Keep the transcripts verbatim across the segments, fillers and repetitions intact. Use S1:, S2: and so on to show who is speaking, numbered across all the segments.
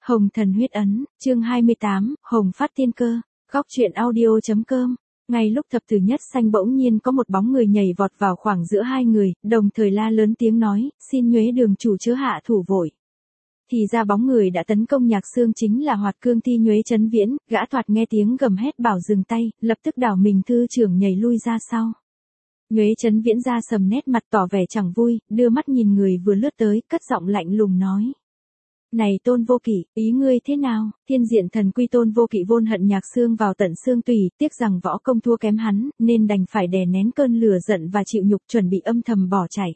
S1: Hồng Thần Huyết Ấn, chương hai mươi tám, Hồng Phát Tiên Cơ, góc truyện audio.com. Ngay lúc thập tử nhất xanh bỗng nhiên có một bóng người nhảy vọt vào khoảng giữa hai người, đồng thời la lớn tiếng nói, xin nhuế đường chủ chớ hạ thủ vội. Thì ra bóng người đã tấn công Nhạc Xương chính là Hoạt Cương Thi Nhuế Chấn Viễn, gã thoạt nghe tiếng gầm hét bảo dừng tay, lập tức đảo mình thư trưởng nhảy lui ra sau. Nhuế Chấn Viễn ra sầm nét mặt tỏ vẻ chẳng vui, đưa mắt nhìn người vừa lướt tới, cất giọng lạnh lùng nói. Này Tôn Vô Kỵ, ý ngươi thế nào? Thiên diện thần quy Tôn Vô Kỵ vốn hận Nhạc Xương vào tận xương tủy, tiếc rằng võ công thua kém hắn, nên đành phải đè nén cơn lửa giận và chịu nhục chuẩn bị âm thầm bỏ chạy.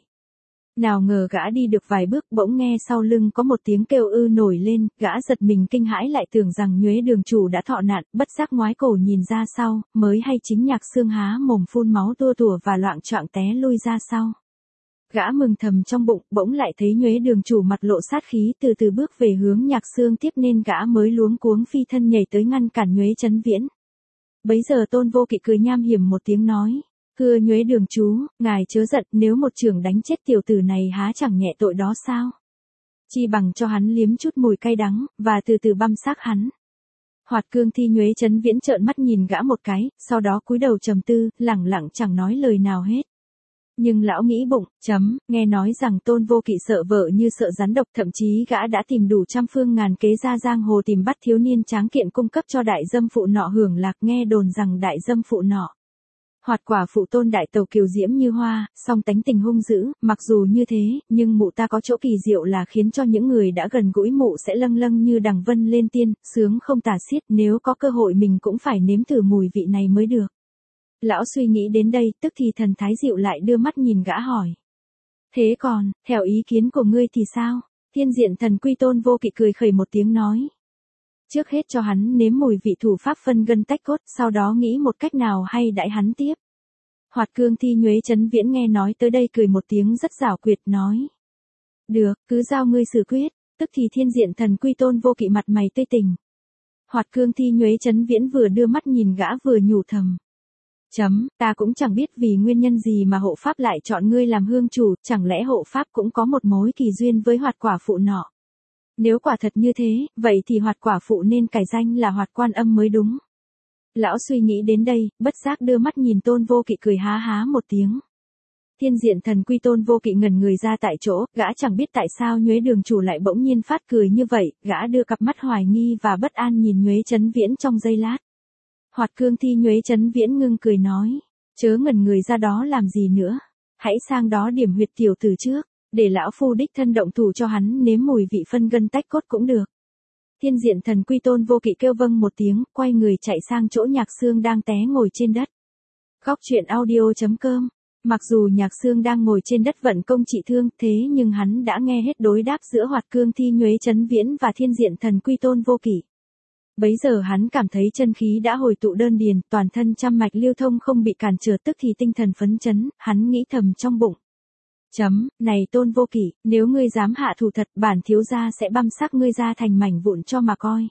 S1: Nào ngờ gã đi được vài bước bỗng nghe sau lưng có một tiếng kêu ư nổi lên, gã giật mình kinh hãi lại tưởng rằng nhuế đường chủ đã thọ nạn, bất giác ngoái cổ nhìn ra sau, mới hay chính Nhạc Xương há mồm phun máu tua tủa và loạng choạng té lui ra sau. Gã mừng thầm trong bụng, bỗng lại thấy nhuế đường chủ mặt lộ sát khí từ từ bước về hướng Nhạc Xương tiếp nên gã mới luống cuống phi thân nhảy tới ngăn cản nhuế Chấn Viễn. Bấy giờ Tôn Vô Kỵ cười nham hiểm một tiếng nói. Thưa nhuế đường chú, ngài chớ giận, nếu một chưởng đánh chết tiểu tử này há chẳng nhẹ tội đó sao? Chi bằng cho hắn liếm chút mùi cay đắng, và từ từ băm xác hắn. Hoạt Cương Thi Nhuế Chấn Viễn trợn mắt nhìn gã một cái, sau đó cúi đầu trầm tư, lẳng lặng chẳng nói lời nào hết. Nhưng lão nghĩ bụng, chấm, nghe nói rằng Tôn Vô Kỵ sợ vợ như sợ rắn độc, thậm chí gã đã tìm đủ trăm phương ngàn kế ra giang hồ tìm bắt thiếu niên tráng kiện cung cấp cho đại dâm phụ nọ hưởng lạc, nghe đồn rằng đại dâm phụ nọ. Hoạt quả phụ Tôn đại tàu kiều diễm như hoa, song tánh tình hung dữ, mặc dù như thế, nhưng mụ ta có chỗ kỳ diệu là khiến cho những người đã gần gũi mụ sẽ lâng lâng như đằng vân lên tiên, sướng không tả xiết, nếu có cơ hội mình cũng phải nếm thử mùi vị này mới được. Lão suy nghĩ đến đây, tức thì thần thái dịu lại đưa mắt nhìn gã hỏi. Thế còn, theo ý kiến của ngươi thì sao? Thiên diện thần quy Tôn Vô Kỵ cười khẩy một tiếng nói. Trước hết cho hắn nếm mùi vị thủ pháp phân gân tách cốt, sau đó nghĩ một cách nào hay đãi hắn tiếp. Hoạt Cương Thi Nhuế Chấn Viễn nghe nói tới đây cười một tiếng rất giảo quyệt nói. Được, cứ giao ngươi xử quyết, tức thì thiên diện thần quy Tôn Vô Kỵ mặt mày tươi tỉnh. Hoạt Cương Thi Nhuế Chấn Viễn vừa đưa mắt nhìn gã vừa nhủ thầm. Chấm, ta cũng chẳng biết vì nguyên nhân gì mà hộ pháp lại chọn ngươi làm hương chủ, chẳng lẽ hộ pháp cũng có một mối kỳ duyên với Hoạt quả phụ nọ. Nếu quả thật như thế, vậy thì Hoạt quả phụ nên cải danh là Hoạt Quan Âm mới đúng. Lão suy nghĩ đến đây, bất giác đưa mắt nhìn Tôn Vô Kỵ cười há há một tiếng. Thiên diện thần quy Tôn Vô Kỵ ngẩn người ra tại chỗ, gã chẳng biết tại sao nhuế đường chủ lại bỗng nhiên phát cười như vậy, gã đưa cặp mắt hoài nghi và bất an nhìn nhuế Chấn Viễn trong giây lát. Hoạt Cương Thi Nhuế Chấn Viễn ngưng cười nói, chớ ngẩn người ra đó làm gì nữa, hãy sang đó điểm huyệt tiểu tử trước, để lão phu đích thân động thủ cho hắn nếm mùi vị phân gân tách cốt cũng được. Thiên diện thần quy Tôn Vô Kỵ kêu vâng một tiếng, quay người chạy sang chỗ Nhạc Xương đang té ngồi trên đất. Góc truyện audio.com. Mặc dù Nhạc Xương đang ngồi trên đất vận công trị thương, thế nhưng hắn đã nghe hết đối đáp giữa Hoạt Cương Thi Nhuế Chấn Viễn và thiên diện thần quy Tôn Vô Kỵ. Bấy giờ hắn cảm thấy chân khí đã hồi tụ đơn điền, toàn thân trăm mạch lưu thông không bị cản trở, tức thì tinh thần phấn chấn, hắn nghĩ thầm trong bụng. Chấm, này Tôn Vô Kỵ, nếu ngươi dám hạ thủ thật, bản thiếu gia sẽ băm xác ngươi ra thành mảnh vụn cho mà coi.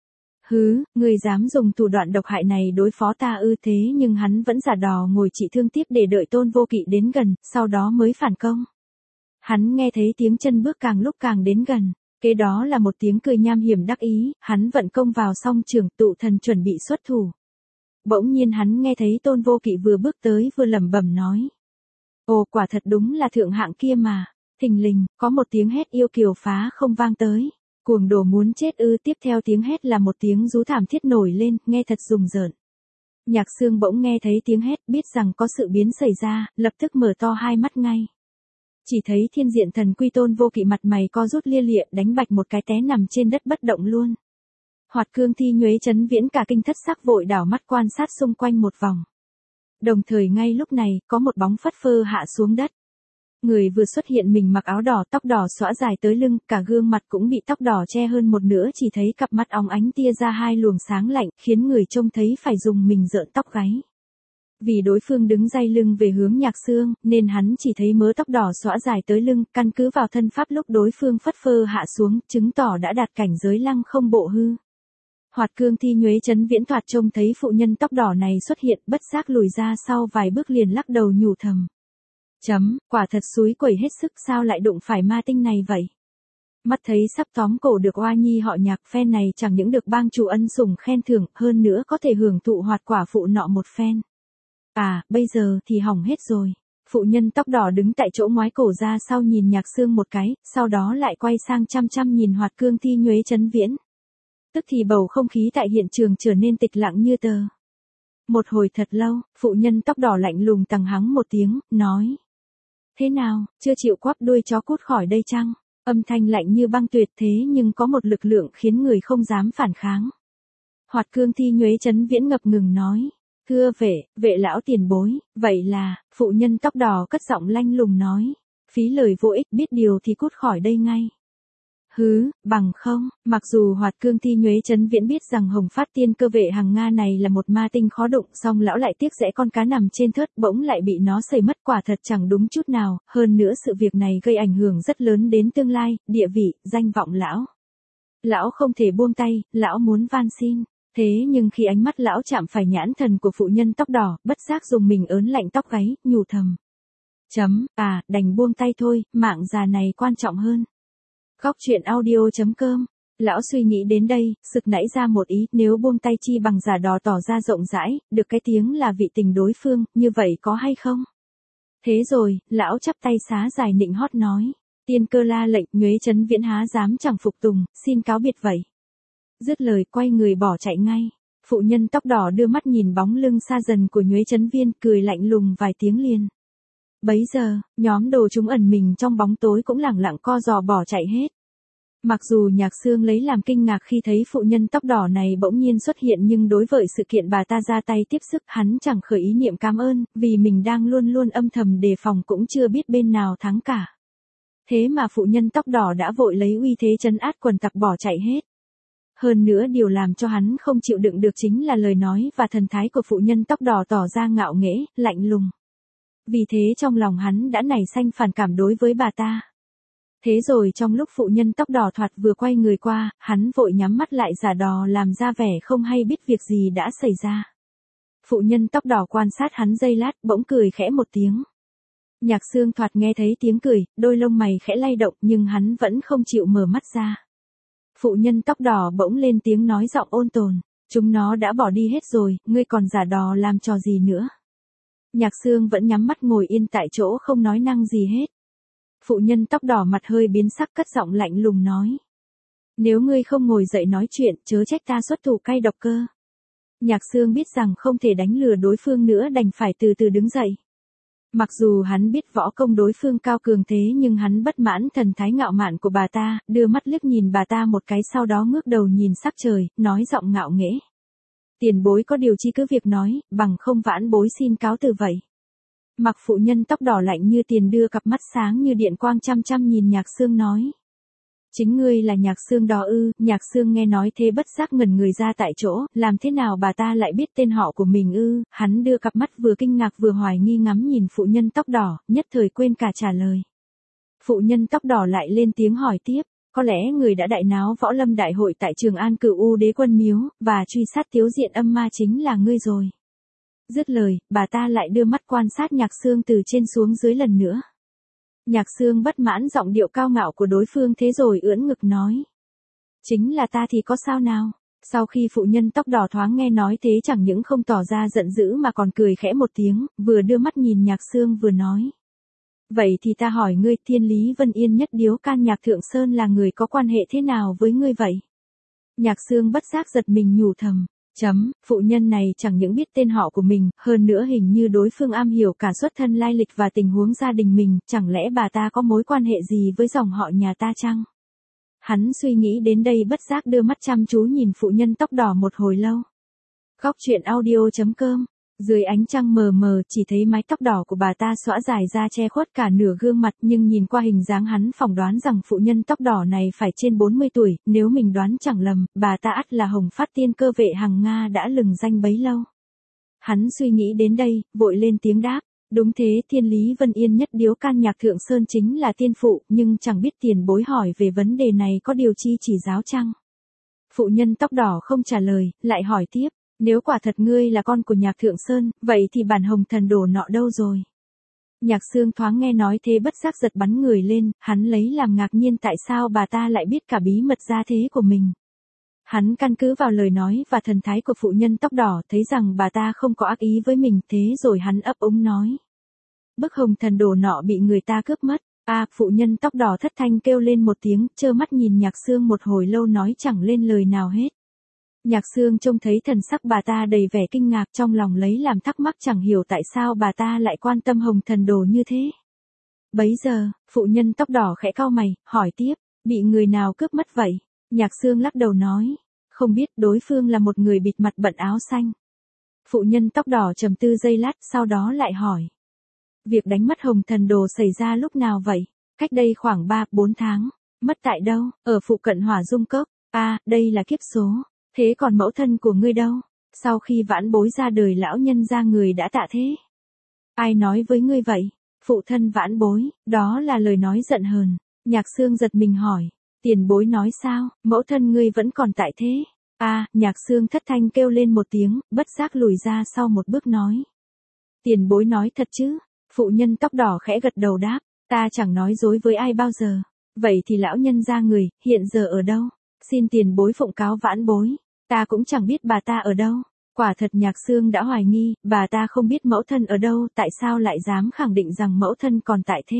S1: Hứ, ngươi dám dùng thủ đoạn độc hại này đối phó ta ư? Thế nhưng hắn vẫn giả đò ngồi trị thương tiếp để đợi Tôn Vô Kỵ đến gần, sau đó mới phản công. Hắn nghe thấy tiếng chân bước càng lúc càng đến gần. Kế đó là một tiếng cười nham hiểm đắc ý, hắn vận công vào song trường, tụ thần chuẩn bị xuất thủ. Bỗng nhiên hắn nghe thấy Tôn Vô Kỵ vừa bước tới vừa lẩm bẩm nói. Ồ, quả thật đúng là thượng hạng kia mà. Thình lình, có một tiếng hét yêu kiều phá không vang tới. Cuồng đồ muốn chết ư? Tiếp theo tiếng hét là một tiếng rú thảm thiết nổi lên, nghe thật rùng rợn. Nhạc Xương bỗng nghe thấy tiếng hét, biết rằng có sự biến xảy ra, lập tức mở to hai mắt ngay. Chỉ thấy thiên diện thần quy Tôn Vô Kỵ mặt mày co rút lia lịa, đánh bạch một cái té nằm trên đất bất động luôn. Hoạt Cương Thi Nhuế Chấn Viễn cả kinh thất sắc vội đảo mắt quan sát xung quanh một vòng. Đồng thời ngay lúc này, có một bóng phất phơ hạ xuống đất. Người vừa xuất hiện mình mặc áo đỏ, tóc đỏ xõa dài tới lưng, cả gương mặt cũng bị tóc đỏ che hơn một nửa, chỉ thấy cặp mắt óng ánh tia ra hai luồng sáng lạnh, khiến người trông thấy phải dùng mình rợn tóc gáy. Vì đối phương đứng day lưng về hướng Nhạc Xương, nên hắn chỉ thấy mớ tóc đỏ xõa dài tới lưng, căn cứ vào thân pháp lúc đối phương phất phơ hạ xuống, chứng tỏ đã đạt cảnh giới lăng không bộ hư. Hoạt Cương Thi Nhuế Chấn Viễn thoạt trông thấy phụ nhân tóc đỏ này xuất hiện, bất giác lùi ra sau vài bước liền lắc đầu nhủ thầm. Chấm, quả thật xúi quẩy hết sức, sao lại đụng phải ma tinh này vậy? Mắt thấy sắp tóm cổ được oa nhi họ Nhạc phen này chẳng những được bang chủ ân sủng khen thưởng, hơn nữa có thể hưởng thụ hoạt quả phụ nọ một phen. À, bây giờ thì hỏng hết rồi. Phụ nhân tóc đỏ đứng tại chỗ ngoái cổ ra sau nhìn Nhạc Sương một cái, sau đó lại quay sang chăm chăm nhìn Hoạt Cương Thi Nhuế Chấn Viễn. Tức thì bầu không khí tại hiện trường trở nên tịch lặng như tờ. Một hồi thật lâu, phụ nhân tóc đỏ lạnh lùng tằng hắng một tiếng, nói. Thế nào, chưa chịu quắp đuôi chó cút khỏi đây chăng? Âm thanh lạnh như băng tuyệt thế nhưng có một lực lượng khiến người không dám phản kháng. Hoạt Cương Thi Nhuế Chấn Viễn ngập ngừng nói. Thưa vệ, vệ lão tiền bối, vậy là, phụ nhân tóc đỏ cất giọng lanh lùng nói. Phí lời vô ích, biết điều thì cút khỏi đây ngay. Hứ, bằng không, mặc dù Hoạt Cương Thi Nhuế Chấn Viễn biết rằng Hồng Phát Tiên Cơ vệ hàng Nga này là một ma tinh khó đụng, song lão lại tiếc rẽ con cá nằm trên thớt bỗng lại bị nó sẩy mất, quả thật chẳng đúng chút nào, hơn nữa sự việc này gây ảnh hưởng rất lớn đến tương lai, địa vị, danh vọng lão. Lão không thể buông tay, lão muốn van xin. Thế nhưng khi ánh mắt lão chạm phải nhãn thần của phụ nhân tóc đỏ, bất giác dùng mình ớn lạnh tóc gáy, nhủ thầm. Chấm, à, đành buông tay thôi, mạng già này quan trọng hơn. Góc truyện audio chấm com. Lão suy nghĩ đến đây, sực nảy ra một ý, nếu buông tay chi bằng giả đò tỏ ra rộng rãi, được cái tiếng là vị tình đối phương, như vậy có hay không? Thế rồi, lão chắp tay xá dài nịnh hót nói. Tiên Cơ la lệnh, Nhuế Chấn Viễn há dám chẳng phục tùng, xin cáo biệt vậy. Dứt lời quay người bỏ chạy ngay. Phụ nhân tóc đỏ đưa mắt nhìn bóng lưng xa dần của Nhuế Chấn Viên, cười lạnh lùng vài tiếng liền. Bấy giờ, nhóm đồ chúng ẩn mình trong bóng tối cũng lẳng lặng co giò bỏ chạy hết. Mặc dù Nhạc Sương lấy làm kinh ngạc khi thấy phụ nhân tóc đỏ này bỗng nhiên xuất hiện, nhưng đối với sự kiện bà ta ra tay tiếp sức, hắn chẳng khởi ý niệm cảm ơn, vì mình đang luôn luôn âm thầm đề phòng cũng chưa biết bên nào thắng cả. Thế mà phụ nhân tóc đỏ đã vội lấy uy thế trấn át quần tặc bỏ chạy hết. Hơn nữa điều làm cho hắn không chịu đựng được chính là lời nói và thần thái của phụ nhân tóc đỏ tỏ ra ngạo nghễ, lạnh lùng. Vì thế trong lòng hắn đã nảy sinh phản cảm đối với bà ta. Thế rồi trong lúc phụ nhân tóc đỏ thoạt vừa quay người qua, hắn vội nhắm mắt lại giả đò làm ra vẻ không hay biết việc gì đã xảy ra. Phụ nhân tóc đỏ quan sát hắn giây lát, bỗng cười khẽ một tiếng. Nhạc Sương thoạt nghe thấy tiếng cười, đôi lông mày khẽ lay động nhưng hắn vẫn không chịu mở mắt ra. Phụ nhân tóc đỏ bỗng lên tiếng nói giọng ôn tồn, chúng nó đã bỏ đi hết rồi, ngươi còn giả đò làm trò gì nữa. Nhạc Sương vẫn nhắm mắt ngồi yên tại chỗ không nói năng gì hết. Phụ nhân tóc đỏ mặt hơi biến sắc cất giọng lạnh lùng nói. Nếu ngươi không ngồi dậy nói chuyện, chớ trách ta xuất thủ cay độc cơ. Nhạc Sương biết rằng không thể đánh lừa đối phương nữa đành phải từ từ đứng dậy. Mặc dù hắn biết võ công đối phương cao cường thế nhưng hắn bất mãn thần thái ngạo mạn của bà ta, đưa mắt liếc nhìn bà ta một cái sau đó ngước đầu nhìn sắc trời, nói giọng ngạo nghễ. Tiền bối có điều chi cứ việc nói, bằng không vãn bối xin cáo từ vậy. Mặc phụ nhân tóc đỏ lạnh như tiền đưa cặp mắt sáng như điện quang chăm chăm nhìn Nhạc Sương nói. Chính ngươi là Nhạc Sương đó ư? Nhạc Sương nghe nói thế bất giác ngẩn người ra tại chỗ, làm thế nào bà ta lại biết tên họ của mình ư? Hắn đưa cặp mắt vừa kinh ngạc vừa hoài nghi ngắm nhìn phụ nhân tóc đỏ, nhất thời quên cả trả lời. Phụ nhân tóc đỏ lại lên tiếng hỏi tiếp, có lẽ người đã đại náo võ lâm đại hội tại Trường An Cửu U Đế Quân Miếu, và truy sát tiếu diện âm ma chính là ngươi rồi. Dứt lời, bà ta lại đưa mắt quan sát Nhạc Sương từ trên xuống dưới lần nữa. Nhạc Sương bất mãn giọng điệu cao ngạo của đối phương thế rồi ưỡn ngực nói. Chính là ta thì có sao nào? Sau khi phụ nhân tóc đỏ thoáng nghe nói thế chẳng những không tỏ ra giận dữ mà còn cười khẽ một tiếng, vừa đưa mắt nhìn Nhạc Sương vừa nói. Vậy thì ta hỏi ngươi, Thiên Lý Vân Yên Nhất Điếu Can Nhạc Thượng Sơn là người có quan hệ thế nào với ngươi vậy? Nhạc Sương bất giác giật mình nhủ thầm. Chấm, phụ nhân này chẳng những biết tên họ của mình, hơn nữa hình như đối phương am hiểu cả xuất thân lai lịch và tình huống gia đình mình, chẳng lẽ bà ta có mối quan hệ gì với dòng họ nhà ta chăng? Hắn suy nghĩ đến đây bất giác đưa mắt chăm chú nhìn phụ nhân tóc đỏ một hồi lâu. Góc truyện audio chấm com. Dưới ánh trăng mờ mờ chỉ thấy mái tóc đỏ của bà ta xõa dài ra che khuất cả nửa gương mặt, nhưng nhìn qua hình dáng hắn phỏng đoán rằng phụ nhân tóc đỏ này phải trên bốn mươi tuổi, nếu mình đoán chẳng lầm, bà ta ắt là Hồng Phát Tiên Cơ vệ hàng Nga đã lừng danh bấy lâu. Hắn suy nghĩ đến đây, vội lên tiếng đáp, đúng thế, Thiên Lý Vân Yên Nhất Điếu Can Nhạc Thượng Sơn chính là tiên phụ, nhưng chẳng biết tiền bối hỏi về vấn đề này có điều chi chỉ giáo chăng? Phụ nhân tóc đỏ không trả lời, lại hỏi tiếp. Nếu quả thật ngươi là con của Nhạc Thượng Sơn, vậy thì bản Hồng Thần Đồ nọ đâu rồi? Nhạc Sương thoáng nghe nói thế bất giác giật bắn người lên, hắn lấy làm ngạc nhiên tại sao bà ta lại biết cả bí mật gia thế của mình. Hắn căn cứ vào lời nói và thần thái của phụ nhân tóc đỏ thấy rằng bà ta không có ác ý với mình, thế rồi hắn ấp úng nói. Bức hồng thần đồ nọ bị người ta cướp mất. A, à, phụ nhân tóc đỏ thất thanh kêu lên một tiếng, trơ mắt nhìn Nhạc Sương một hồi lâu nói chẳng lên lời nào hết. Nhạc Sương trông thấy thần sắc bà ta đầy vẻ kinh ngạc, trong lòng lấy làm thắc mắc chẳng hiểu tại sao bà ta lại quan tâm hồng thần đồ như thế. Bấy giờ, phụ nhân tóc đỏ khẽ cau mày, hỏi tiếp, bị người nào cướp mất vậy? Nhạc Sương lắc đầu nói, không biết, đối phương là một người bịt mặt bận áo xanh. Phụ nhân tóc đỏ trầm tư giây lát, sau đó lại hỏi. Việc đánh mất hồng thần đồ xảy ra lúc nào vậy? Cách đây khoảng ba bốn tháng. Mất tại đâu? Ở phụ cận Hỏa Dung Cốc. A, à, đây là kiếp số. Thế còn mẫu thân của ngươi đâu? Sau khi vãn bối ra đời lão nhân gia người đã tạ thế. Ai nói với ngươi vậy? Phụ thân vãn bối, đó là lời nói giận hờn. Nhạc Sương giật mình hỏi. Tiền bối nói sao? Mẫu thân ngươi vẫn còn tại thế? A, à, Nhạc Sương thất thanh kêu lên một tiếng, bất giác lùi ra sau một bước nói. Tiền bối nói thật chứ? Phụ nhân tóc đỏ khẽ gật đầu đáp, ta chẳng nói dối với ai bao giờ. Vậy thì lão nhân gia người, hiện giờ ở đâu? Xin tiền bối phụng cáo vãn bối. Ta cũng chẳng biết bà ta ở đâu. Quả thật Nhạc Sương đã hoài nghi, bà ta không biết mẫu thân ở đâu, tại sao lại dám khẳng định rằng mẫu thân còn tại thế.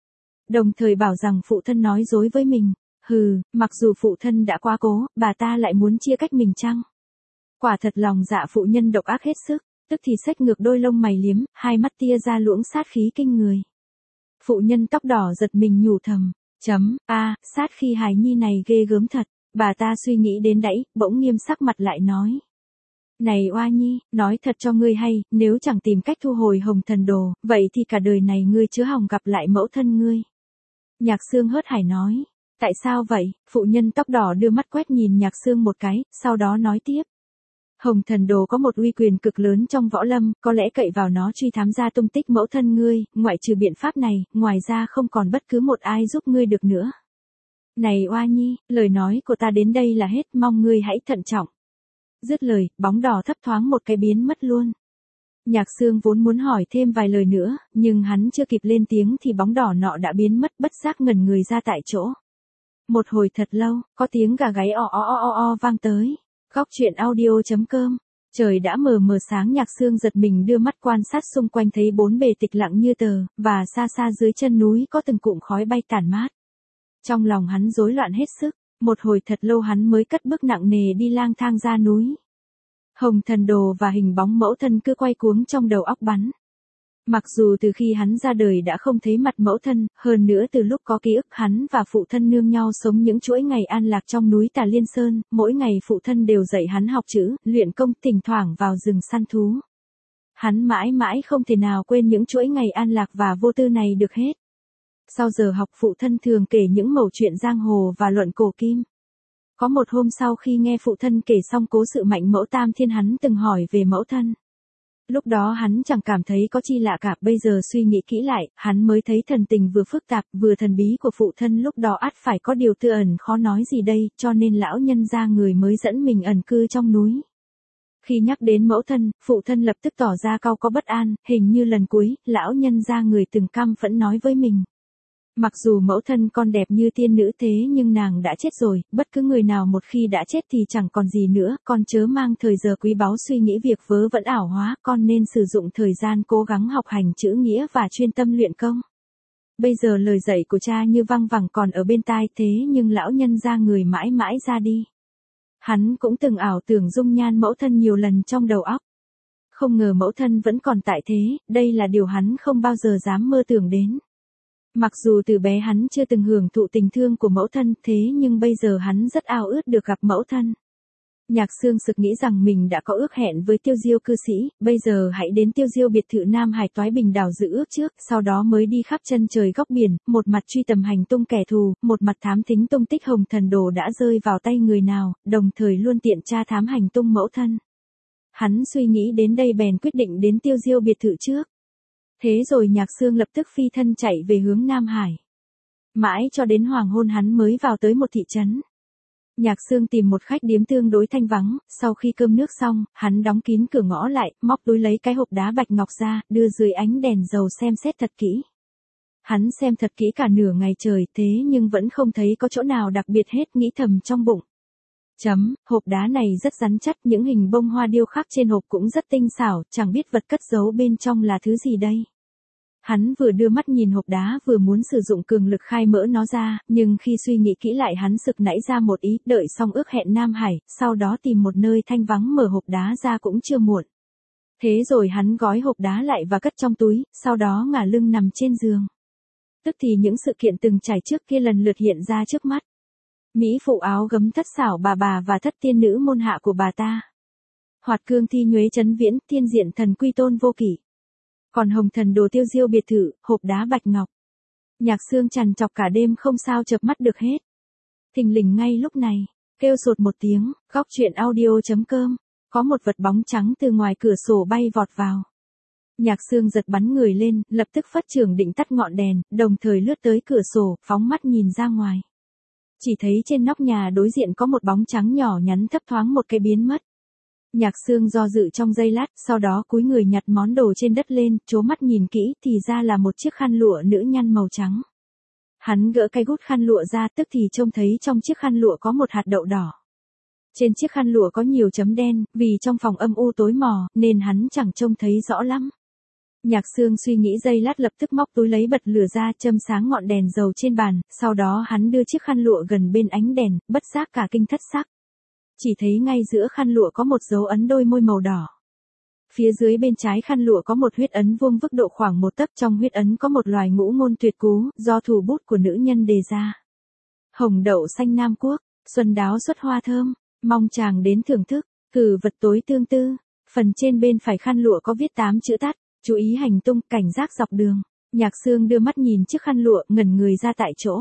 S1: Đồng thời bảo rằng phụ thân nói dối với mình. Hừ, mặc dù phụ thân đã quá cố, bà ta lại muốn chia cách mình chăng? Quả thật lòng dạ phụ nhân độc ác hết sức. Tức thì xách ngược đôi lông mày liếm, hai mắt tia ra luỗng sát khí kinh người. Phụ nhân tóc đỏ giật mình nhủ thầm, chấm, a, à, sát khí hài nhi này ghê gớm thật, bà ta suy nghĩ đến đẫy, bỗng nghiêm sắc mặt lại nói. Này oa nhi, nói thật cho ngươi hay, nếu chẳng tìm cách thu hồi hồng thần đồ, vậy thì cả đời này ngươi chớ hòng gặp lại mẫu thân ngươi. Nhạc Sương hớt hải nói, tại sao vậy? Phụ nhân tóc đỏ đưa mắt quét nhìn Nhạc Sương một cái, sau đó nói tiếp. Hồng thần đồ có một uy quyền cực lớn trong võ lâm, có lẽ cậy vào nó truy thám ra tung tích mẫu thân ngươi, ngoại trừ biện pháp này, ngoài ra không còn bất cứ một ai giúp ngươi được nữa. Này oa nhi, lời nói của ta đến đây là hết, mong ngươi hãy thận trọng. Dứt lời, bóng đỏ thấp thoáng một cái biến mất luôn. Nhạc Sương vốn muốn hỏi thêm vài lời nữa, nhưng hắn chưa kịp lên tiếng thì bóng đỏ nọ đã biến mất, bất giác ngẩn người ra tại chỗ. Một hồi thật lâu, có tiếng gà gáy o o o o o vang tới. Góc truyện audio chấm com. Trời đã mờ mờ sáng, Nhạc Sương giật mình đưa mắt quan sát xung quanh thấy bốn bề tịch lặng như tờ, và xa xa dưới chân núi có từng cụm khói bay tản mát. Trong lòng hắn rối loạn hết sức, một hồi thật lâu hắn mới cất bước nặng nề đi lang thang ra núi. Hồng thần đồ và hình bóng mẫu thân cứ quay cuống trong đầu óc bắn. Mặc dù từ khi hắn ra đời đã không thấy mặt mẫu thân, hơn nữa từ lúc có ký ức hắn và phụ thân nương nhau sống những chuỗi ngày an lạc trong núi Tà Liên Sơn, mỗi ngày phụ thân đều dạy hắn học chữ, luyện công, thỉnh thoảng vào rừng săn thú. Hắn mãi mãi không thể nào quên những chuỗi ngày an lạc và vô tư này được hết. Sau giờ học phụ thân thường kể những mẩu chuyện giang hồ và luận cổ kim. Có một hôm sau khi nghe phụ thân kể xong cố sự Mạnh Mẫu Tam Thiên, hắn từng hỏi về mẫu thân. Lúc đó hắn chẳng cảm thấy có chi lạ cả, bây giờ suy nghĩ kỹ lại, hắn mới thấy thần tình vừa phức tạp, vừa thần bí của phụ thân lúc đó ắt phải có điều tư ẩn khó nói gì đây, cho nên lão nhân gia người mới dẫn mình ẩn cư trong núi. Khi nhắc đến mẫu thân, phụ thân lập tức tỏ ra cau có bất an, hình như lần cuối, lão nhân gia người từng căm phẫn nói với mình. Mặc dù mẫu thân con đẹp như tiên nữ thế nhưng nàng đã chết rồi, bất cứ người nào một khi đã chết thì chẳng còn gì nữa, con chớ mang thời giờ quý báu suy nghĩ việc vớ vẩn ảo hóa, con nên sử dụng thời gian cố gắng học hành chữ nghĩa và chuyên tâm luyện công. Bây giờ lời dạy của cha như văng vẳng còn ở bên tai, thế nhưng lão nhân gia người mãi mãi ra đi. Hắn cũng từng ảo tưởng dung nhan mẫu thân nhiều lần trong đầu óc. Không ngờ mẫu thân vẫn còn tại thế, đây là điều hắn không bao giờ dám mơ tưởng đến. Mặc dù từ bé hắn chưa từng hưởng thụ tình thương của mẫu thân, thế nhưng bây giờ hắn rất ao ước được gặp mẫu thân. Nhạc Sương sực nghĩ rằng mình đã có ước hẹn với Tiêu Diêu cư sĩ, bây giờ hãy đến Tiêu Diêu biệt thự Nam Hải Toái Bình Đảo giữ ước trước, sau đó mới đi khắp chân trời góc biển, một mặt truy tầm hành tung kẻ thù, một mặt thám thính tung tích hồng thần đồ đã rơi vào tay người nào, đồng thời luôn tiện tra thám hành tung mẫu thân. Hắn suy nghĩ đến đây bèn quyết định đến Tiêu Diêu biệt thự trước. Thế rồi Nhạc Sương lập tức phi thân chạy về hướng Nam Hải. Mãi cho đến hoàng hôn hắn mới vào tới một thị trấn. Nhạc Sương tìm một khách điếm tương đối thanh vắng, sau khi cơm nước xong, hắn đóng kín cửa ngõ lại, móc túi lấy cái hộp đá bạch ngọc ra, đưa dưới ánh đèn dầu xem xét thật kỹ. Hắn xem thật kỹ cả nửa ngày trời, thế nhưng vẫn không thấy có chỗ nào đặc biệt hết, nghĩ thầm trong bụng. Chấm, hộp đá này rất rắn chắc, những hình bông hoa điêu khắc trên hộp cũng rất tinh xảo, chẳng biết vật cất giấu bên trong là thứ gì đây. Hắn vừa đưa mắt nhìn hộp đá vừa muốn sử dụng cường lực khai mở nó ra, nhưng khi suy nghĩ kỹ lại hắn sực nảy ra một ý, đợi xong ước hẹn Nam Hải, sau đó tìm một nơi thanh vắng mở hộp đá ra cũng chưa muộn. Thế rồi hắn gói hộp đá lại và cất trong túi, sau đó ngả lưng nằm trên giường. Tức thì những sự kiện từng trải trước kia lần lượt hiện ra trước mắt. Mỹ phụ áo gấm thất xảo bà bà và thất tiên nữ môn hạ của bà ta. Hoạt cương thi nhuế chấn viễn, thiên diện thần quy tôn vô kỷ. Còn hồng thần đồ tiêu diêu biệt thự, hộp đá bạch ngọc. Nhạc Sương trằn trọc cả đêm không sao chợp mắt được hết. Thình lình ngay lúc này, kêu sột một tiếng, góc truyện audio.com, có một vật bóng trắng từ ngoài cửa sổ bay vọt vào. Nhạc Sương giật bắn người lên, lập tức phất trưởng định tắt ngọn đèn, đồng thời lướt tới cửa sổ, phóng mắt nhìn ra ngoài. Chỉ thấy trên nóc nhà đối diện có một bóng trắng nhỏ nhắn thấp thoáng một cái biến mất. Nhạc Sương do dự trong giây lát, sau đó cúi người nhặt món đồ trên đất lên, trố mắt nhìn kỹ, thì ra là một chiếc khăn lụa nữ nhân màu trắng. Hắn gỡ cái gút khăn lụa ra, tức thì trông thấy trong chiếc khăn lụa có một hạt đậu đỏ. Trên chiếc khăn lụa có nhiều chấm đen, vì trong phòng âm u tối mò, nên hắn chẳng trông thấy rõ lắm. Nhạc Sương suy nghĩ giây lát lập tức móc túi lấy bật lửa ra, châm sáng ngọn đèn dầu trên bàn, sau đó hắn đưa chiếc khăn lụa gần bên ánh đèn, bất giác cả kinh thất sắc. Chỉ thấy ngay giữa khăn lụa có một dấu ấn đôi môi màu đỏ. Phía dưới bên trái khăn lụa có một huyết ấn vuông vức độ khoảng một tấc, trong huyết ấn có một loài ngũ ngôn tuyệt cú, do thủ bút của nữ nhân đề ra. Hồng đậu xanh Nam Quốc, xuân đáo xuất hoa thơm, mong chàng đến thưởng thức, cử vật tối tương tư. Phần trên bên phải khăn lụa có viết tám chữ tắt, chú ý hành tung, cảnh giác dọc đường. Nhạc Sương đưa mắt nhìn chiếc khăn lụa, ngẩn người ra tại chỗ.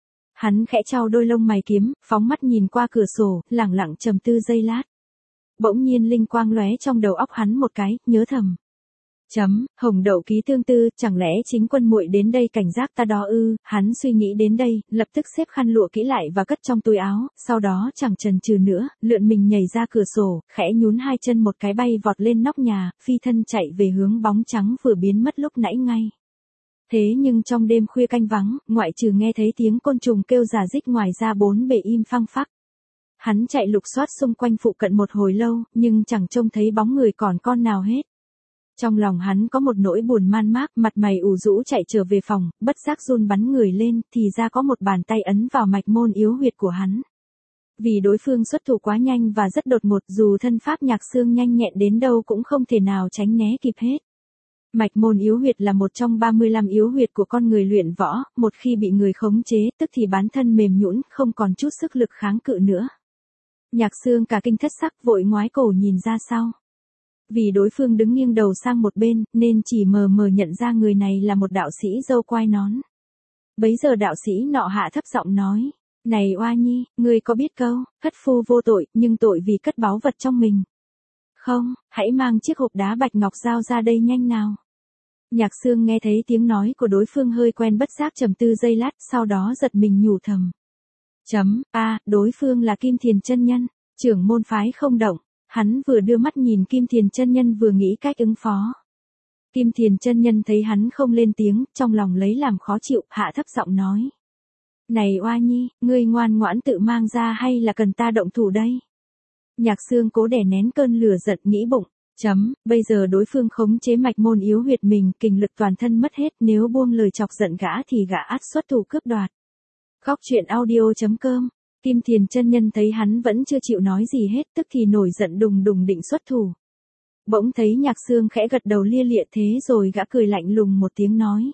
S1: Hắn khẽ chau đôi lông mày kiếm, phóng mắt nhìn qua cửa sổ, lẳng lặng trầm tư giây lát. Bỗng nhiên linh quang lóe trong đầu óc hắn một cái, nhớ thầm. Chấm, hồng đậu ký tương tư, chẳng lẽ chính quân muội đến đây cảnh giác ta đó ư? Hắn suy nghĩ đến đây, lập tức xếp khăn lụa kỹ lại và cất trong túi áo, sau đó chẳng chần chừ nữa, lượn mình nhảy ra cửa sổ, khẽ nhún hai chân một cái bay vọt lên nóc nhà, phi thân chạy về hướng bóng trắng vừa biến mất lúc nãy ngay. Thế nhưng trong đêm khuya canh vắng, ngoại trừ nghe thấy tiếng côn trùng kêu rả rích ngoài ra bốn bề im phăng phắc. Hắn chạy lục soát xung quanh phụ cận một hồi lâu, nhưng chẳng trông thấy bóng người còn con nào hết. Trong lòng hắn có một nỗi buồn man mác, mặt mày ủ rũ chạy trở về phòng, bất giác run bắn người lên, thì ra có một bàn tay ấn vào mạch môn yếu huyệt của hắn. Vì đối phương xuất thủ quá nhanh và rất đột ngột, dù thân pháp Nhạc Sương nhanh nhẹn đến đâu cũng không thể nào tránh né kịp hết. Mạch môn yếu huyệt là một trong ba mươi lăm yếu huyệt của con người luyện võ, một khi bị người khống chế, tức thì bán thân mềm nhũn, không còn chút sức lực kháng cự nữa. Nhạc Sương cả kinh thất sắc, vội ngoái cổ nhìn ra sau. Vì đối phương đứng nghiêng đầu sang một bên, nên chỉ mờ mờ nhận ra người này là một đạo sĩ râu quai nón. Bấy giờ đạo sĩ nọ hạ thấp giọng nói, này oa nhi, ngươi có biết câu, cất phu vô tội, nhưng tội vì cất báu vật trong mình. Không, hãy mang chiếc hộp đá bạch ngọc giao ra đây nhanh nào. Nhạc Sương nghe thấy tiếng nói của đối phương hơi quen, bất giác trầm tư giây lát, sau đó giật mình nhủ thầm. Chấm, a, à, đối phương là Kim Thiền chân nhân, trưởng môn phái không động. Hắn vừa đưa mắt nhìn Kim Thiền chân nhân vừa nghĩ cách ứng phó. Kim Thiền chân nhân thấy hắn không lên tiếng, trong lòng lấy làm khó chịu, hạ thấp giọng nói. Này oa nhi, ngươi ngoan ngoãn tự mang ra hay là cần ta động thủ đây? Nhạc Sương cố đè nén cơn lửa giận, nghĩ bụng. Chấm, bây giờ đối phương khống chế mạch môn yếu huyệt mình, kình lực toàn thân mất hết, nếu buông lời chọc giận gã thì gã ắt xuất thủ cướp đoạt. Góc truyện audio.com. Kim Thiền chân nhân thấy hắn vẫn chưa chịu nói gì hết, tức thì nổi giận đùng đùng định xuất thủ. Bỗng thấy Nhạc Sương khẽ gật đầu lia lịa, thế rồi gã cười lạnh lùng một tiếng nói.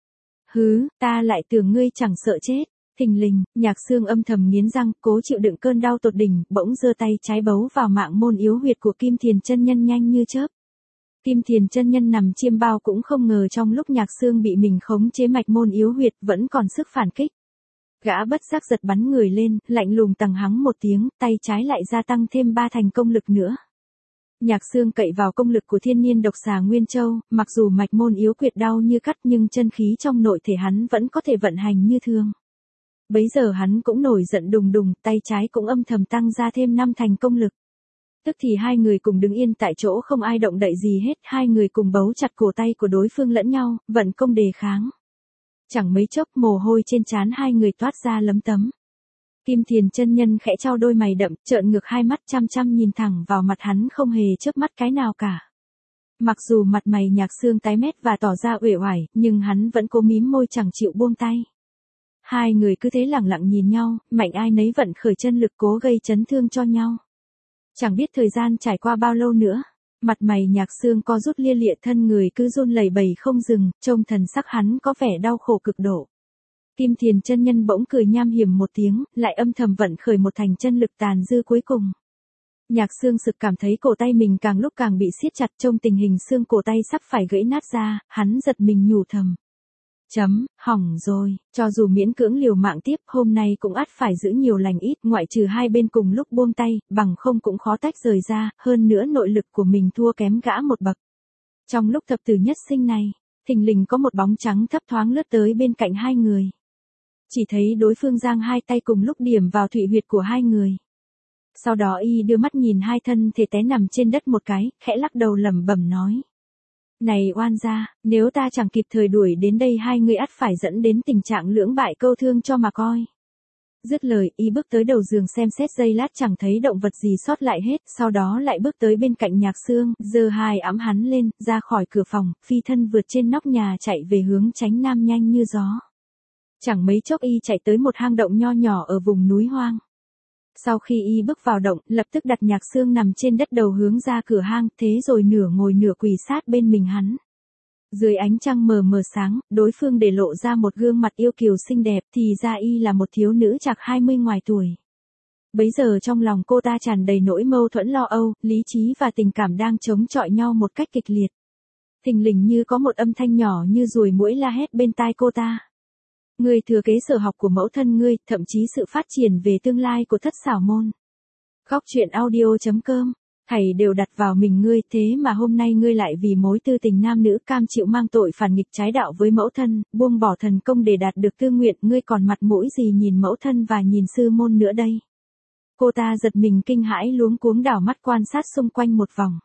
S1: Hứ, ta lại tưởng ngươi chẳng sợ chết. Thình lình, Nhạc Sương âm thầm nghiến răng, cố chịu đựng cơn đau tột đỉnh, bỗng giơ tay trái bấu vào mạng môn yếu huyệt của Kim Thiền chân nhân nhanh như chớp. Kim Thiền chân nhân nằm chiêm bao cũng không ngờ trong lúc Nhạc Sương bị mình khống chế mạch môn yếu huyệt vẫn còn sức phản kích. Gã bất giác giật bắn người lên, lạnh lùng tằng hắng một tiếng, tay trái lại gia tăng thêm ba thành công lực nữa. Nhạc Sương cậy vào công lực của thiên niên độc xà Nguyên Châu, mặc dù mạch môn yếu quyệt đau như cắt nhưng chân khí trong nội thể hắn vẫn có thể vận hành như thường. Bấy giờ hắn cũng nổi giận đùng đùng, tay trái cũng âm thầm tăng ra thêm năm thành công lực. Tức thì hai người cùng đứng yên tại chỗ không ai động đậy gì hết, hai người cùng bấu chặt cổ tay của đối phương lẫn nhau, vận công đề kháng. Chẳng mấy chốc mồ hôi trên trán hai người toát ra lấm tấm. Kim Thiền chân nhân khẽ trao đôi mày đậm, trợn ngược hai mắt chăm chăm nhìn thẳng vào mặt hắn không hề chớp mắt cái nào cả. Mặc dù mặt mày Nhạc Xương tái mét và tỏ ra uể oải, nhưng hắn vẫn cố mím môi chẳng chịu buông tay. Hai người cứ thế lặng lặng nhìn nhau, mạnh ai nấy vận khởi chân lực cố gây chấn thương cho nhau. Chẳng biết thời gian trải qua bao lâu nữa, mặt mày Nhạc Xương co rút lia lịa, thân người cứ run lẩy bẩy không dừng, trông thần sắc hắn có vẻ đau khổ cực độ. Kim Thiền chân nhân bỗng cười nham hiểm một tiếng, lại âm thầm vận khởi một thành chân lực tàn dư cuối cùng. Nhạc Xương sực cảm thấy cổ tay mình càng lúc càng bị siết chặt, trong tình hình xương cổ tay sắp phải gãy nát ra, hắn giật mình nhủ thầm. Chấm, hỏng rồi, cho dù miễn cưỡng liều mạng tiếp, hôm nay cũng ắt phải giữ nhiều lành ít, ngoại trừ hai bên cùng lúc buông tay, bằng không cũng khó tách rời ra, hơn nữa nội lực của mình thua kém gã một bậc. Trong lúc thập tử nhất sinh này, thình lình có một bóng trắng thấp thoáng lướt tới bên cạnh hai người. Chỉ thấy đối phương giang hai tay cùng lúc điểm vào thụy huyệt của hai người. Sau đó y đưa mắt nhìn hai thân thể té nằm trên đất một cái, khẽ lắc đầu lẩm bẩm nói. Này oan gia, nếu ta chẳng kịp thời đuổi đến đây hai người ắt phải dẫn đến tình trạng lưỡng bại câu thương cho mà coi. Dứt lời, y bước tới đầu giường xem xét giây lát chẳng thấy động vật gì sót lại hết, sau đó lại bước tới bên cạnh Nhạc Xương, giơ hai ẵm hắn lên, ra khỏi cửa phòng, phi thân vượt trên nóc nhà chạy về hướng Chánh Nam nhanh như gió. Chẳng mấy chốc y chạy tới một hang động nho nhỏ ở vùng núi hoang. Sau khi y bước vào động, lập tức đặt Nhạc Xương nằm trên đất đầu hướng ra cửa hang, thế rồi nửa ngồi nửa quỳ sát bên mình hắn. Dưới ánh trăng mờ mờ sáng, đối phương để lộ ra một gương mặt yêu kiều xinh đẹp, thì ra y là một thiếu nữ chạc hai mươi ngoài tuổi. Bấy giờ trong lòng cô ta tràn đầy nỗi mâu thuẫn lo âu, lý trí và tình cảm đang chống chọi nhau một cách kịch liệt. Thình lình như có một âm thanh nhỏ như ruồi muỗi la hét bên tai cô ta. Ngươi thừa kế sở học của mẫu thân ngươi, thậm chí sự phát triển về tương lai của Thất Xảo Môn. Góc truyện audio chấm com, thầy đều đặt vào mình ngươi, thế mà hôm nay ngươi lại vì mối tư tình nam nữ cam chịu mang tội phản nghịch trái đạo với mẫu thân, buông bỏ thần công để đạt được tư nguyện, ngươi còn mặt mũi gì nhìn mẫu thân và nhìn sư môn nữa đây. Cô ta giật mình kinh hãi luống cuống đảo mắt quan sát xung quanh một vòng.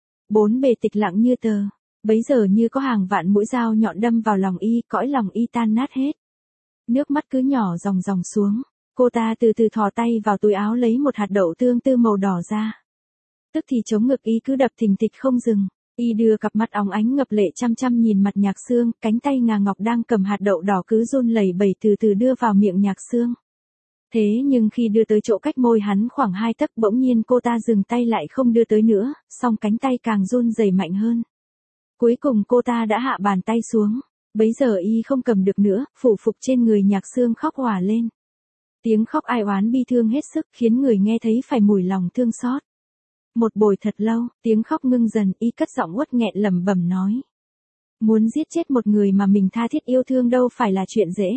S1: Bốn bề tịch lặng như tờ, bấy giờ như có hàng vạn mũi dao nhọn đâm vào lòng y, cõi lòng y tan nát hết. Nước mắt cứ nhỏ ròng ròng xuống, cô ta từ từ thò tay vào túi áo lấy một hạt đậu tương tư màu đỏ ra. Tức thì chống ngực y cứ đập thình thịch không dừng, y đưa cặp mắt óng ánh ngập lệ chăm chăm nhìn mặt Nhạc Xương, cánh tay ngà ngọc đang cầm hạt đậu đỏ cứ run lẩy bẩy từ từ đưa vào miệng Nhạc Xương. Thế nhưng khi đưa tới chỗ cách môi hắn khoảng hai tấc, bỗng nhiên cô ta dừng tay lại không đưa tới nữa, song cánh tay càng run rẩy mạnh hơn. Cuối cùng cô ta đã hạ bàn tay xuống. Bấy giờ y không cầm được nữa, phủ phục trên người Nhạc Xương khóc òa lên. Tiếng khóc ai oán bi thương hết sức khiến người nghe thấy phải mủi lòng thương xót. Một bồi thật lâu, tiếng khóc ngưng dần, y cất giọng uất nghẹn lẩm bẩm nói. Muốn giết chết một người mà mình tha thiết yêu thương đâu phải là chuyện dễ.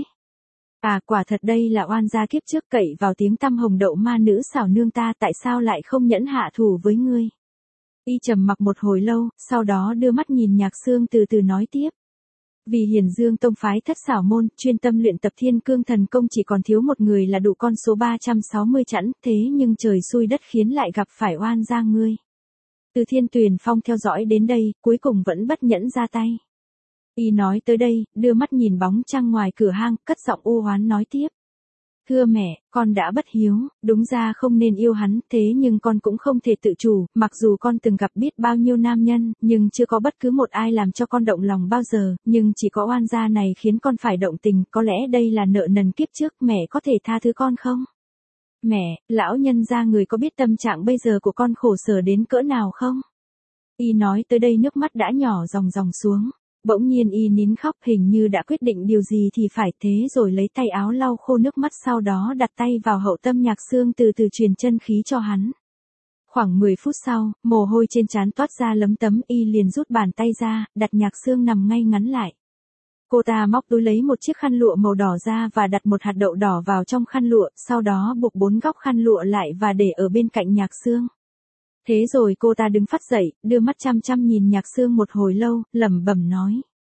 S1: À, quả thật đây là oan gia kiếp trước cậy vào tiếng tăm hồng đậu ma nữ xảo nương ta, tại sao lại không nhẫn hạ thủ với ngươi. Y trầm mặc một hồi lâu, sau đó đưa mắt nhìn Nhạc Xương từ từ nói tiếp. Vì Hiển Dương tông phái Thất Xảo Môn, chuyên tâm luyện tập Thiên Cương thần công chỉ còn thiếu một người là đủ con số ba trăm sáu mươi chẵn, thế nhưng trời xui đất khiến lại gặp phải oan gia ngươi. Từ Thiên Tuyền Phong theo dõi đến đây, cuối cùng vẫn bất nhẫn ra tay. Y nói tới đây, đưa mắt nhìn bóng trăng ngoài cửa hang, cất giọng u oán nói tiếp. Thưa mẹ, con đã bất hiếu, đúng ra không nên yêu hắn, thế nhưng con cũng không thể tự chủ, mặc dù con từng gặp biết bao nhiêu nam nhân, nhưng chưa có bất cứ một ai làm cho con động lòng bao giờ, nhưng chỉ có oan gia này khiến con phải động tình, có lẽ đây là nợ nần kiếp trước, mẹ có thể tha thứ con không? Mẹ, lão nhân gia người có biết tâm trạng bây giờ của con khổ sở đến cỡ nào không? Y nói tới đây nước mắt đã nhỏ ròng ròng xuống. Bỗng nhiên y nín khóc, hình như đã quyết định điều gì thì phải, thế rồi lấy tay áo lau khô nước mắt, sau đó đặt tay vào hậu tâm Nhạc Xương từ từ truyền chân khí cho hắn. Khoảng mười phút sau, mồ hôi trên trán toát ra lấm tấm, y liền rút bàn tay ra, đặt Nhạc Xương nằm ngay ngắn lại. Cô ta móc túi lấy một chiếc khăn lụa màu đỏ ra và đặt một hạt đậu đỏ vào trong khăn lụa, sau đó buộc bốn góc khăn lụa lại và để ở bên cạnh Nhạc Xương. Thế rồi cô ta đứng phắt dậy, đưa mắt chăm chăm nhìn Nhạc Xương một hồi lâu, lẩm bẩm nói.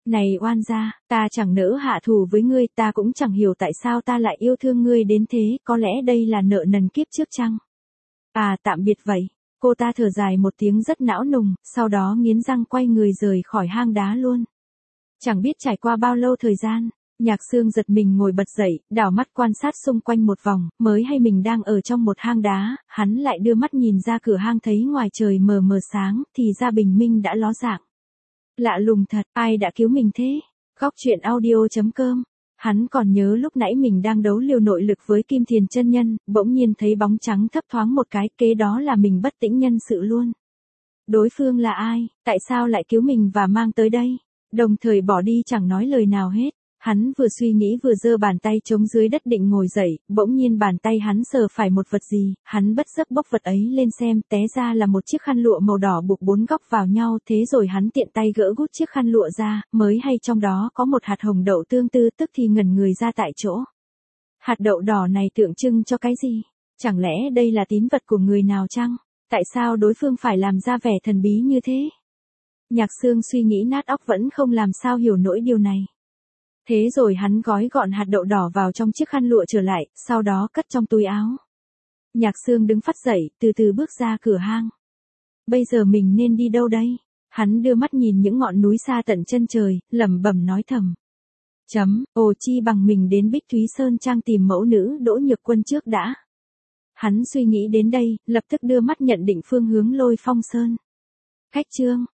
S1: Này oan gia, ta chẳng nỡ hạ thù với ngươi, ta cũng chẳng hiểu tại sao ta lại yêu thương ngươi đến thế, có lẽ đây là nợ nần kiếp trước chăng? À tạm biệt vậy. Cô ta thở dài một tiếng rất não nùng, sau đó nghiến răng quay người rời khỏi hang đá luôn. Chẳng biết trải qua bao lâu thời gian, Nhạc Sương giật mình ngồi bật dậy, đảo mắt quan sát xung quanh một vòng, mới hay mình đang ở trong một hang đá, hắn lại đưa mắt nhìn ra cửa hang thấy ngoài trời mờ mờ sáng, thì ra bình minh đã ló dạng. Lạ lùng thật, ai đã cứu mình thế? Góc truyện audio chấm com. Hắn còn nhớ lúc nãy mình đang đấu liều nội lực với Kim Thiền chân nhân, bỗng nhiên thấy bóng trắng thấp thoáng một cái, kế đó là mình bất tĩnh nhân sự luôn. Đối phương là ai, tại sao lại cứu mình và mang tới đây? Đồng thời bỏ đi chẳng nói lời nào hết. Hắn vừa suy nghĩ vừa giơ bàn tay chống dưới đất định ngồi dậy, bỗng nhiên bàn tay hắn sờ phải một vật gì, hắn bất giấc bốc vật ấy lên xem, té ra là một chiếc khăn lụa màu đỏ buộc bốn góc vào nhau, thế rồi hắn tiện tay gỡ gút chiếc khăn lụa ra, mới hay trong đó có một hạt hồng đậu tương tư, tức thì ngẩn người ra tại chỗ. Hạt đậu đỏ này tượng trưng cho cái gì? Chẳng lẽ đây là tín vật của người nào chăng? Tại sao đối phương phải làm ra vẻ thần bí như thế? Nhạc Sương suy nghĩ nát óc vẫn không làm sao hiểu nổi điều này. Thế rồi hắn gói gọn hạt đậu đỏ vào trong chiếc khăn lụa trở lại, sau đó cất trong túi áo. Nhạc Sương đứng phắt dậy, từ từ bước ra cửa hang. Bây giờ mình nên đi đâu đây? Hắn đưa mắt nhìn những ngọn núi xa tận chân trời, lẩm bẩm nói thầm. Chấm, ồ chi bằng mình đến Bích Thúy Sơn Trang tìm mẫu nữ Đỗ Nhược Quân trước đã. Hắn suy nghĩ đến đây, lập tức đưa mắt nhận định phương hướng Lôi Phong Sơn. Khách chương.